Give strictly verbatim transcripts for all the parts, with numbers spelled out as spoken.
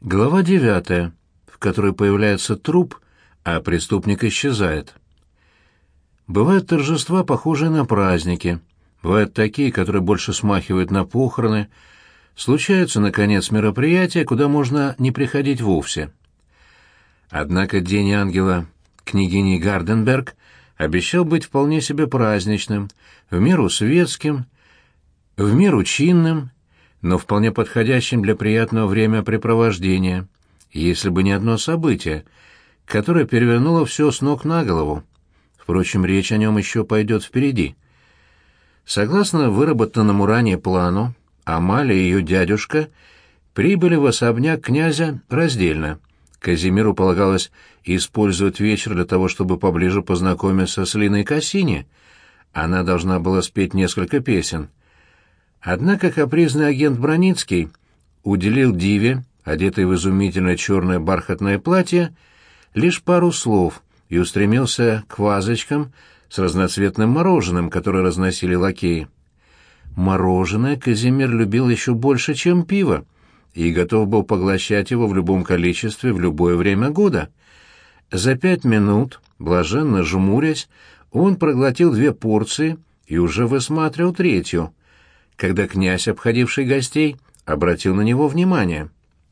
Глава девятая, в которой появляется труп, а преступник исчезает. Бывают торжества, похожие на праздники, бывают такие, которые больше смахивают на похороны, случаются, наконец, мероприятия, куда можно не приходить вовсе. Однако День ангела княгини Гарденберг обещал быть вполне себе праздничным, в меру светским, в меру чинным, но вполне подходящим для приятного времяпрепровождения, если бы не одно событие, которое перевернуло все с ног на голову. Впрочем, речь о нем еще пойдет впереди. Согласно выработанному ранее плану, Амалия и ее дядюшка прибыли в особняк князя раздельно. Казимиру полагалось использовать вечер для того, чтобы поближе познакомиться с Линой Кассини. Она должна была спеть несколько песен. Однако капризный агент Броницкий уделил диве, одетой в изумительное черное бархатное платье, лишь пару слов и устремился к вазочкам с разноцветным мороженым, которое разносили лакеи. Мороженое Казимир любил еще больше, чем пиво, и готов был поглощать его в любом количестве в любое время года. За пять минут, блаженно жмурясь, он проглотил две порции и уже высматривал третью, когда князь, обходивший гостей, обратил на него внимание.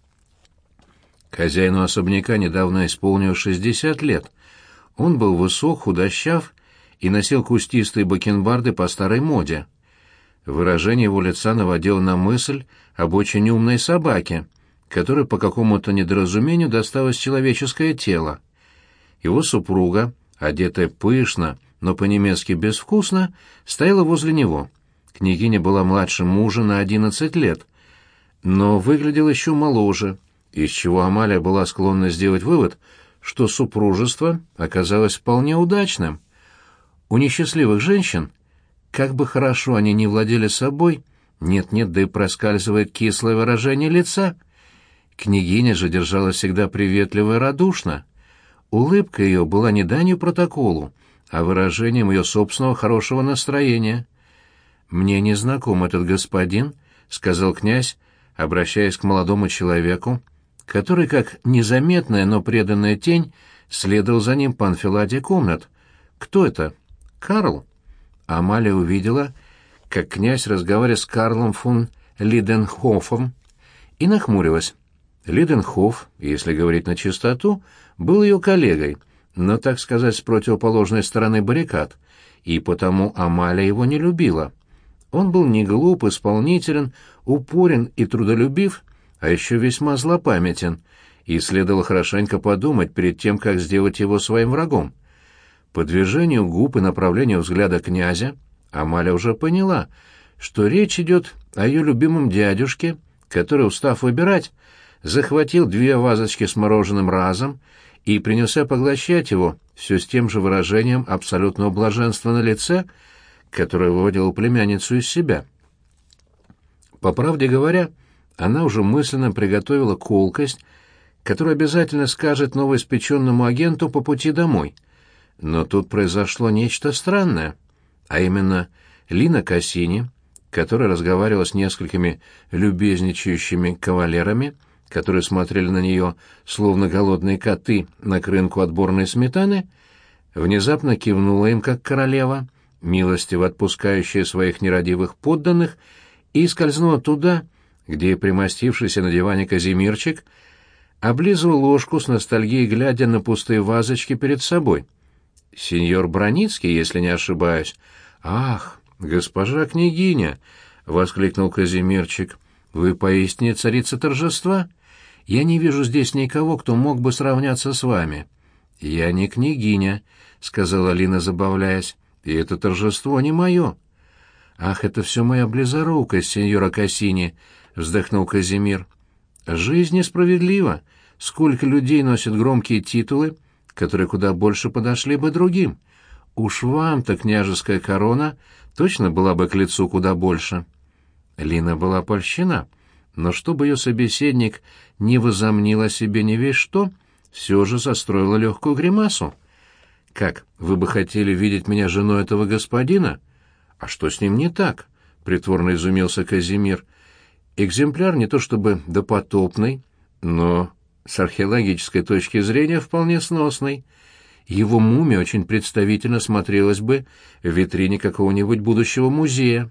Хозяину особняка недавно исполнилось шестьдесят лет. Он был высок, худощав и носил кустистые бакенбарды по старой моде. Выражение его лица наводило на мысль об очень умной собаке, которой по какому-то недоразумению досталось человеческое тело. Его супруга, одетая пышно, но по-немецки безвкусно, стояла возле него. Княгиня была младше мужа на одиннадцать лет, но выглядела еще моложе, из чего Амалия была склонна сделать вывод, что супружество оказалось вполне удачным. У несчастливых женщин, как бы хорошо они ни владели собой, нет-нет, да и проскальзывает кислое выражение лица. Княгиня же держалась всегда приветливо и радушно. Улыбка ее была не данью протоколу, а выражением ее собственного хорошего настроения. «Мне не знаком этот господин», — сказал князь, обращаясь к молодому человеку, который, как незаметная, но преданная тень, следовал за ним по анфиладе комнат. «Кто это? Карл?» Амалия увидела, как князь разговаривает с Карлом фон Лиденхофом, и нахмурилась. Лиденхоф, если говорить на чистоту, был ее коллегой, но, так сказать, с противоположной стороны баррикад, и потому Амалия его не любила. Он был не глуп, исполнителен, упорен и трудолюбив, а еще весьма злопамятен, и следовало хорошенько подумать перед тем, как сделать его своим врагом. По движению губ и направлению взгляда князя Амалия уже поняла, что речь идет о ее любимом дядюшке, который, устав выбирать, захватил две вазочки с мороженым разом и принялся поглощать его все с тем же выражением абсолютного блаженства на лице, которое выводило племянницу из себя. По правде говоря, она уже мысленно приготовила колкость, которую обязательно скажет новоиспеченному агенту по пути домой. Но тут произошло нечто странное, а именно Лина Кассини, которая разговаривала с несколькими любезничающими кавалерами, которые смотрели на нее, словно голодные коты, на крынку отборной сметаны, внезапно кивнула им, как королева, милостиво отпускающая своих нерадивых подданных, и скользнула туда, где, примостившийся на диване Казимирчик, облизывал ложку с ностальгией, глядя на пустые вазочки перед собой. «Сеньор Броницкий, если не ошибаюсь». «Ах, госпожа княгиня!» — воскликнул Казимирчик. «Вы поистине царица торжества? Я не вижу здесь никого, кто мог бы сравняться с вами». «Я не княгиня», — сказала Лина, забавляясь. «И это торжество не мое». «Ах, это все моя близорукость, сеньора Кассини», — вздохнул Казимир. «Жизнь несправедлива. Сколько людей носят громкие титулы, которые куда больше подошли бы другим. Уж вам-то княжеская корона точно была бы к лицу куда больше». Лина была польщена, но чтобы ее собеседник не возомнил о себе не весь что, все же состроила легкую гримасу. «Как, вы бы хотели видеть меня женой этого господина? А что с ним не так?» — притворно изумился Казимир. «Экземпляр не то чтобы допотопный, но с археологической точки зрения вполне сносный. Его мумия очень представительно смотрелась бы в витрине какого-нибудь будущего музея.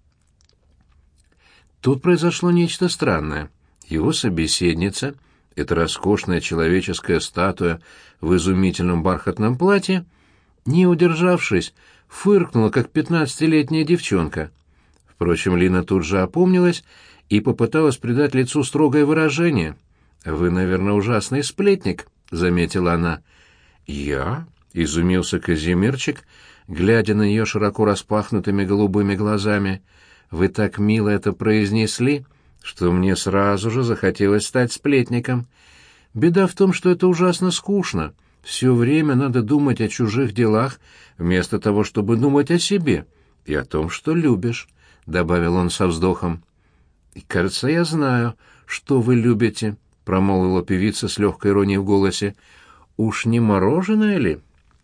Тут произошло нечто странное. Его собеседница, эта роскошная человеческая статуя в изумительном бархатном платье, не удержавшись, фыркнула, как пятнадцатилетняя девчонка. Впрочем, Лина тут же опомнилась и попыталась придать лицу строгое выражение. «Вы, наверное, ужасный сплетник», — заметила она. «Я?» — изумился Казимирчик, глядя на нее широко распахнутыми голубыми глазами. «Вы так мило это произнесли, что мне сразу же захотелось стать сплетником. Беда в том, что это ужасно скучно. Все время надо думать о чужих делах, вместо того, чтобы думать о себе и о том, что любишь», — добавил он со вздохом. «Кажется, я знаю, что вы любите», — промолвила певица с легкой иронией в голосе. «Уж не мороженое ли?»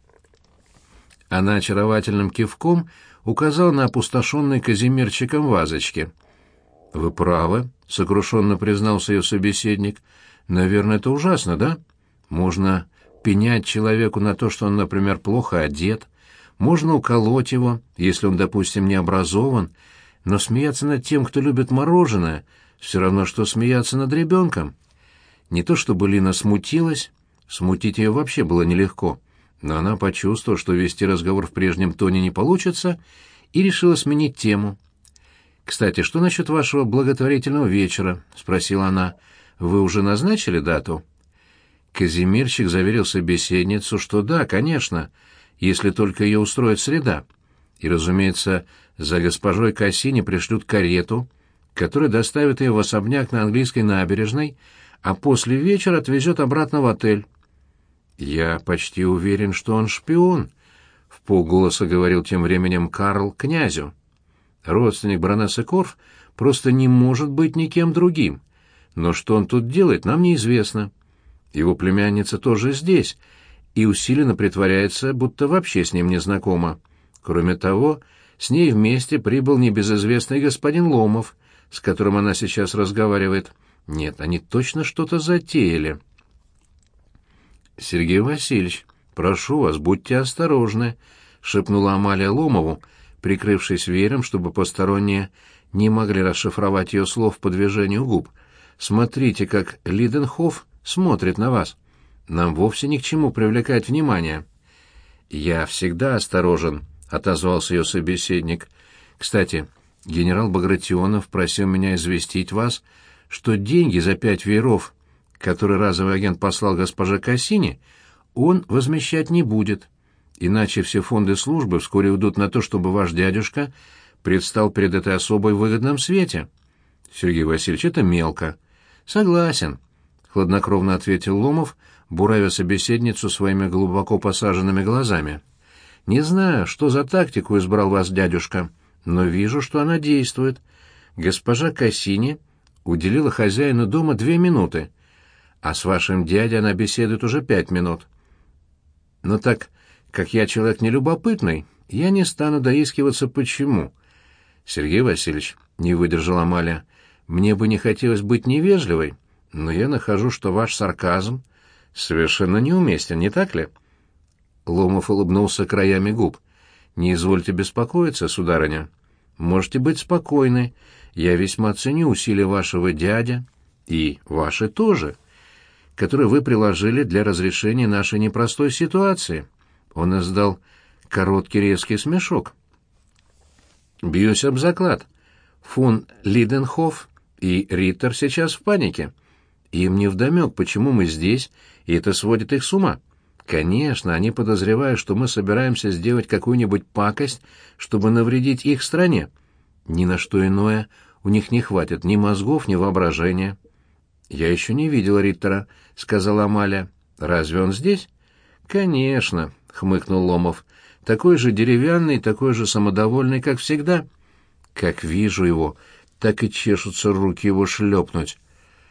Она очаровательным кивком указала на опустошенные Казимирчиком вазочки. «Вы правы», — сокрушенно признался ее собеседник. «Наверное, это ужасно, да? Можно пенять человеку на то, что он, например, плохо одет, можно уколоть его, если он, допустим, не образован, но смеяться над тем, кто любит мороженое, все равно, что смеяться над ребенком». Не то чтобы Лина смутилась, смутить ее вообще было нелегко, но она почувствовала, что вести разговор в прежнем тоне не получится, и решила сменить тему. «Кстати, что насчет вашего благотворительного вечера?» — спросила она. «Вы уже назначили дату?» Казимирчик заверил собеседницу, что да, конечно, если только ее устроит среда. И, разумеется, за госпожой Кассини пришлют карету, которая доставит ее в особняк на английской набережной, а после вечера отвезет обратно в отель. «Я почти уверен, что он шпион», — вполголоса говорил тем временем Карл князю. «Родственник баронессы Корф просто не может быть никем другим. Но что он тут делает, нам неизвестно. Его племянница тоже здесь и усиленно притворяется, будто вообще с ним не знакома. Кроме того, с ней вместе прибыл небезызвестный господин Ломов, с которым она сейчас разговаривает. Нет, они точно что-то затеяли». «Сергей Васильевич, прошу вас, будьте осторожны», — шепнула Амалия Ломову, прикрывшись веером, чтобы посторонние не могли расшифровать ее слов по движению губ. «Смотрите, как Лиденхоф смотрит на вас. Нам вовсе ни к чему привлекать внимание». «Я всегда осторожен», — отозвался ее собеседник. «Кстати, генерал Багратионов просил меня известить вас, что деньги за пять вееров, которые разовый агент послал госпоже Кассини, он возмещать не будет, иначе все фонды службы вскоре уйдут на то, чтобы ваш дядюшка предстал перед этой особой в выгодном свете». «Сергей Васильевич, это мелко». «Согласен», — хладнокровно ответил Ломов, буравя собеседницу своими глубоко посаженными глазами. «Не знаю, что за тактику избрал вас дядюшка, но вижу, что она действует. Госпожа Кассини уделила хозяину дома две минуты, а с вашим дядей она беседует уже пять минут. Но так как я человек нелюбопытный, я не стану доискиваться, почему». «Сергей Васильевич», — не выдержала Амалия, — «мне бы не хотелось быть невежливой, но я нахожу, что ваш сарказм совершенно неуместен, не так ли?» Ломов улыбнулся краями губ. «Не извольте беспокоиться, сударыня. Можете быть спокойны. Я весьма ценю усилия вашего дядя, и ваши тоже, которые вы приложили для разрешения нашей непростой ситуации». Он издал короткий резкий смешок. «Бьюсь об заклад. Фон Лиденхоф и Риттер сейчас в панике. Им невдомек, почему мы здесь, и это сводит их с ума. Конечно, они подозревают, что мы собираемся сделать какую-нибудь пакость, чтобы навредить их стране. Ни на что иное у них не хватит ни мозгов, ни воображения». «Я еще не видел Риттера», — сказала Амалия. «Разве он здесь?» «Конечно», — хмыкнул Ломов. «Такой же деревянный, такой же самодовольный, как всегда. Как вижу его, так и чешутся руки его шлепнуть».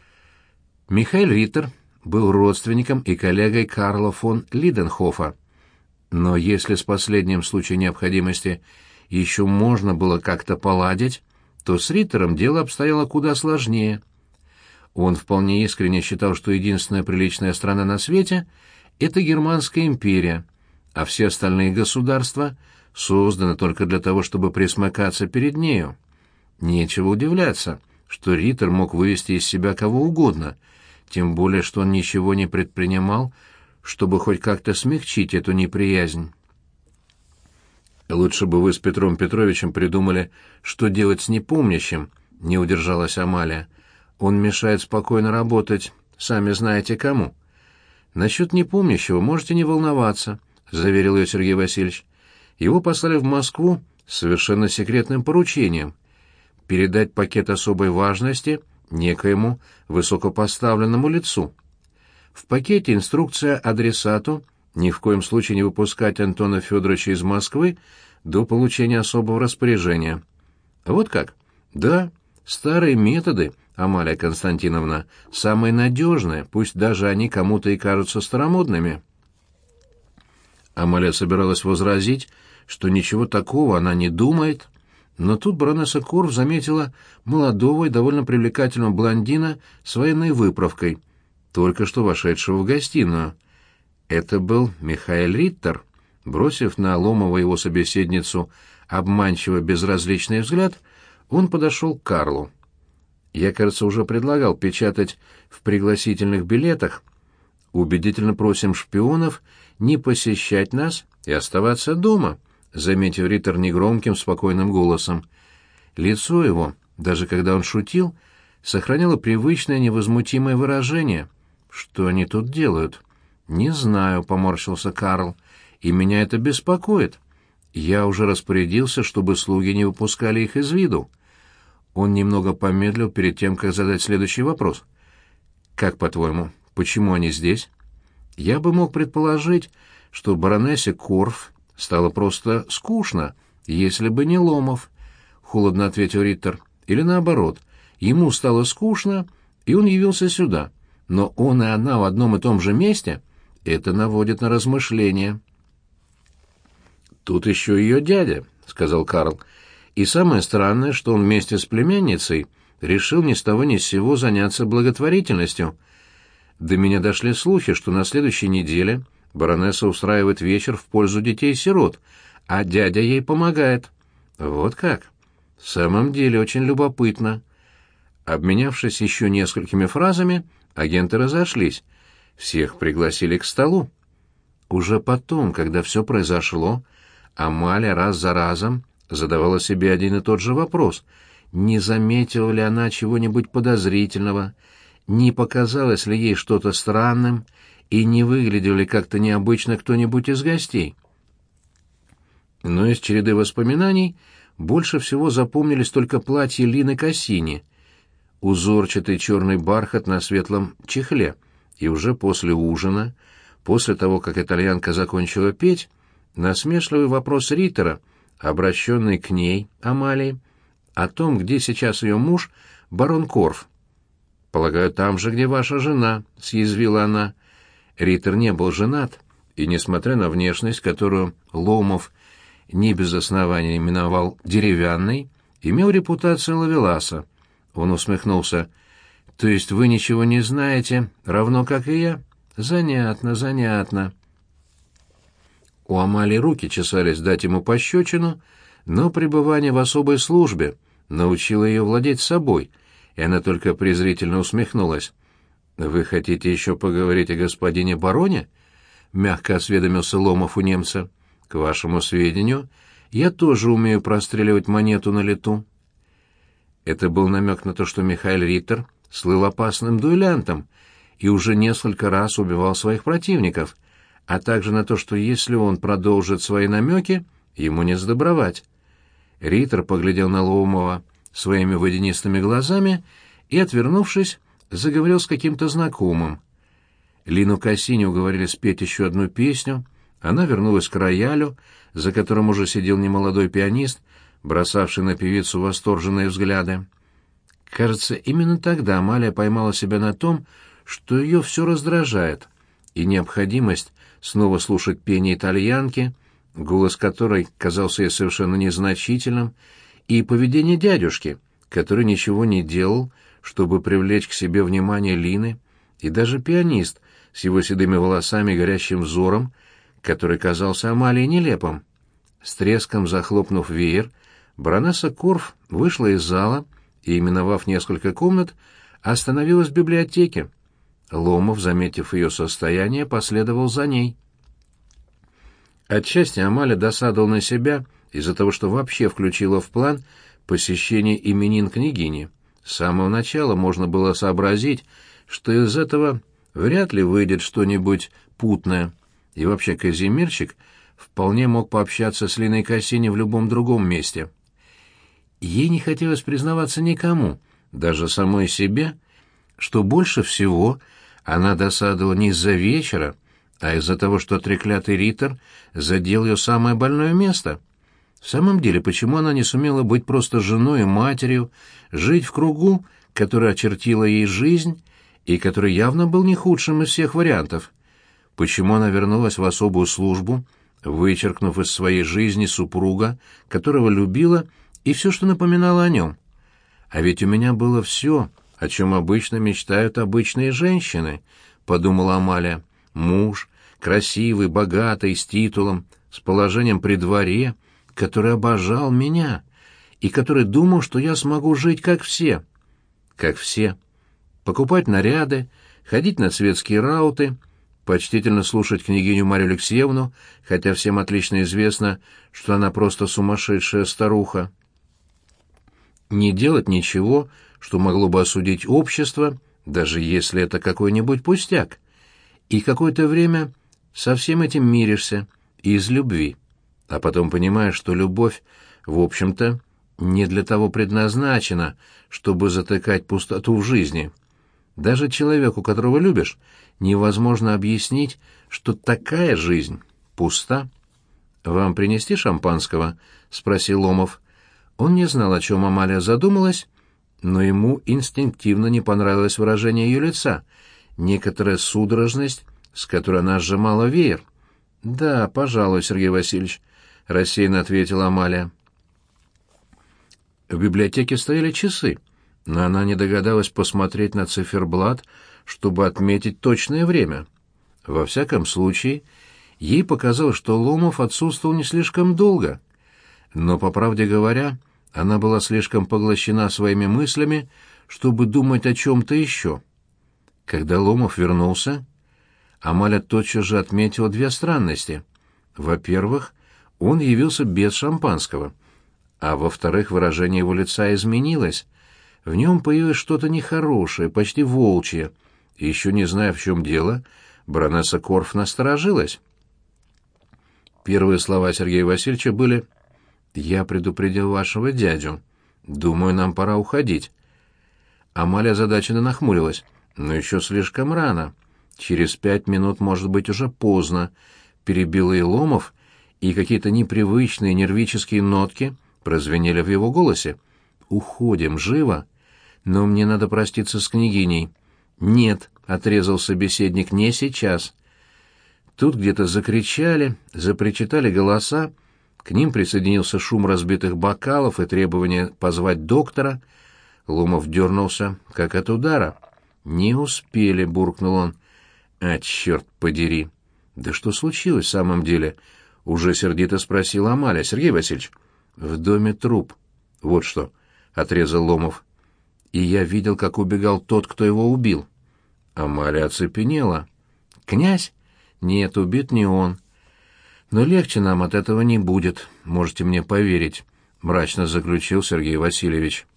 Михаил Риттер был родственником и коллегой Карла фон Лиденхофа. Но если с последним в случае необходимости еще можно было как-то поладить, то с Риттером дело обстояло куда сложнее. Он вполне искренне считал, что единственная приличная страна на свете — это Германская империя, а все остальные государства созданы только для того, чтобы пресмыкаться перед нею. Нечего удивляться, что Риттер мог вывести из себя кого угодно, тем более, что он ничего не предпринимал, чтобы хоть как-то смягчить эту неприязнь. «Лучше бы вы с Петром Петровичем придумали, что делать с непомнящим», — не удержалась Амалия. «Он мешает спокойно работать, сами знаете кому». «Насчет непомнящего можете не волноваться», — заверил ее Сергей Васильевич. «Его послали в Москву с совершенно секретным поручением — передать пакет особой важности некоему высокопоставленному лицу. В пакете инструкция адресату ни в коем случае не выпускать Антона Федоровича из Москвы до получения особого распоряжения». «Вот как?» «Да, старые методы, Амалия Константиновна, самые надежные, пусть даже они кому-то и кажутся старомодными». Амалия собиралась возразить, что ничего такого она не думает, но тут баронесса Корф заметила молодого и довольно привлекательного блондина с военной выправкой, только что вошедшего в гостиную. Это был Михаэль Риттер. Бросив на Ломова его собеседницу обманчиво безразличный взгляд, он подошел к Карлу. «Я, кажется, уже предлагал печатать в пригласительных билетах. Убедительно просим шпионов не посещать нас и оставаться дома», — заметил Риттер негромким, спокойным голосом. Лицо его, даже когда он шутил, сохраняло привычное невозмутимое выражение. «Что они тут делают?» «Не знаю», — поморщился Карл, — «и меня это беспокоит. Я уже распорядился, чтобы слуги не выпускали их из виду». Он немного помедлил перед тем, как задать следующий вопрос. «Как, по-твоему, почему они здесь?» «Я бы мог предположить, что баронессе Корф стало просто скучно, если бы не Ломов», — холодно ответил Риттер. «Или наоборот, ему стало скучно, и он явился сюда. Но он и она в одном и том же месте — это наводит на размышления». «Тут еще ее дядя», — сказал Карл. «И самое странное, что он вместе с племянницей решил ни с того ни с сего заняться благотворительностью. До меня дошли слухи, что на следующей неделе баронесса устраивает вечер в пользу детей-сирот, а дядя ей помогает». «Вот как? В самом деле очень любопытно». Обменявшись еще несколькими фразами, агенты разошлись. Всех пригласили к столу. Уже потом, когда все произошло, Амалия раз за разом задавала себе один и тот же вопрос: не заметила ли она чего-нибудь подозрительного, не показалось ли ей что-то странным, и не выглядел ли как-то необычно кто-нибудь из гостей. Но из череды воспоминаний больше всего запомнились только платье Лины Кассини, узорчатый черный бархат на светлом чехле, и уже после ужина, после того, как итальянка закончила петь, насмешливый вопрос Риттера, обращенный к ней, Амалии, о том, где сейчас ее муж, барон Корф. «Полагаю, там же, где ваша жена», — съязвила она. Риттер не был женат, и, несмотря на внешность, которую Ломов не без основания именовал деревянной, имел репутацию ловеласа. Он усмехнулся. «То есть вы ничего не знаете, равно как и я? Занятно, занятно». У Амалии руки чесались дать ему пощечину, но пребывание в особой службе научило ее владеть собой, и она только презрительно усмехнулась. «Вы хотите еще поговорить о господине бароне?» — мягко осведомился Ломов у немца. «К вашему сведению, я тоже умею простреливать монету на лету». Это был намек на то, что Михаэль Риттер слыл опасным дуэлянтом и уже несколько раз убивал своих противников, а также на то, что если он продолжит свои намеки, ему не сдобровать. Риттер поглядел на Ломова своими водянистыми глазами и, отвернувшись, заговорил с каким-то знакомым. Лину Кассини уговорили спеть еще одну песню, она вернулась к роялю, за которым уже сидел немолодой пианист, бросавший на певицу восторженные взгляды. Кажется, именно тогда Амалия поймала себя на том, что ее все раздражает, и необходимость снова слушать пение итальянки, голос которой казался ей совершенно незначительным, и поведение дядюшки, который ничего не делал, чтобы привлечь к себе внимание Лины, и даже пианист с его седыми волосами и горящим взором, который казался Амалии нелепым. С треском захлопнув веер, баронесса Корф вышла из зала и, миновав несколько комнат, остановилась в библиотеке. Ломов, заметив ее состояние, последовал за ней. Отчасти Амаля досадовала на себя из-за того, что вообще включила в план посещение именин княгини. С самого начала можно было сообразить, что из этого вряд ли выйдет что-нибудь путное, и вообще Казимирчик вполне мог пообщаться с Линой Кассини в любом другом месте. Ей не хотелось признаваться никому, даже самой себе, что больше всего она досадовала не из-за вечера, а из-за того, что треклятый Риттер задел ее самое больное место. В самом деле, почему она не сумела быть просто женой и матерью, жить в кругу, который очертила ей жизнь и который явно был не худшим из всех вариантов? Почему она вернулась в особую службу, вычеркнув из своей жизни супруга, которого любила, и все, что напоминало о нем? А ведь у меня было все, о чем обычно мечтают обычные женщины, — подумала Амалия. Муж, красивый, богатый, с титулом, с положением при дворе, который обожал меня и который думал, что я смогу жить как все. Как все. Покупать наряды, ходить на светские рауты, почтительно слушать княгиню Марью Алексеевну, хотя всем отлично известно, что она просто сумасшедшая старуха. Не делать ничего, что могло бы осудить общество, даже если это какой-нибудь пустяк. И какое-то время со всем этим миришься, из любви. А потом понимаешь, что любовь, в общем-то, не для того предназначена, чтобы затыкать пустоту в жизни. Даже человеку, которого любишь, невозможно объяснить, что такая жизнь пуста. «Вам принести шампанского?» — спросил Ломов. Он не знал, о чем Амалия задумалась, но ему инстинктивно не понравилось выражение ее лица, некоторая судорожность, с которой она сжимала веер. «Да, пожалуй, Сергей Васильевич», — рассеянно ответила Амалия. В библиотеке стояли часы, но она не догадалась посмотреть на циферблат, чтобы отметить точное время. Во всяком случае, ей показалось, что Ломов отсутствовал не слишком долго. Но, по правде говоря, она была слишком поглощена своими мыслями, чтобы думать о чем-то еще. Когда Ломов вернулся, Амаля тотчас же отметила две странности. Во-первых, он явился без шампанского, а во-вторых, выражение его лица изменилось. В нем появилось что-то нехорошее, почти волчье, и еще не зная, в чем дело, баронесса Корф насторожилась. Первые слова Сергея Васильевича были: «Я предупредил вашего дядю. Думаю, нам пора уходить». Амалия озадаченно нахмурилась. «Но еще слишком рано. Через пять минут, может быть, уже поздно», — перебил ее Ломов, и какие-то непривычные нервические нотки прозвенели в его голосе. «Уходим, живо. Но мне надо проститься с княгиней». «Нет», — отрезал собеседник, — «не сейчас». Тут где-то закричали, запричитали голоса, к ним присоединился шум разбитых бокалов и требование позвать доктора. Ломов дернулся, как от удара. «Не успели», — буркнул он. «А, черт подери!» «Да что случилось в самом деле?» — уже сердито спросила Амалия. «Сергей Васильевич?» «В доме труп». «Вот что», — отрезал Ломов. «И я видел, как убегал тот, кто его убил». Амалия оцепенела. «Князь?» «Нет, убит не он. Но легче нам от этого не будет, можете мне поверить», — мрачно заключил Сергей Васильевич.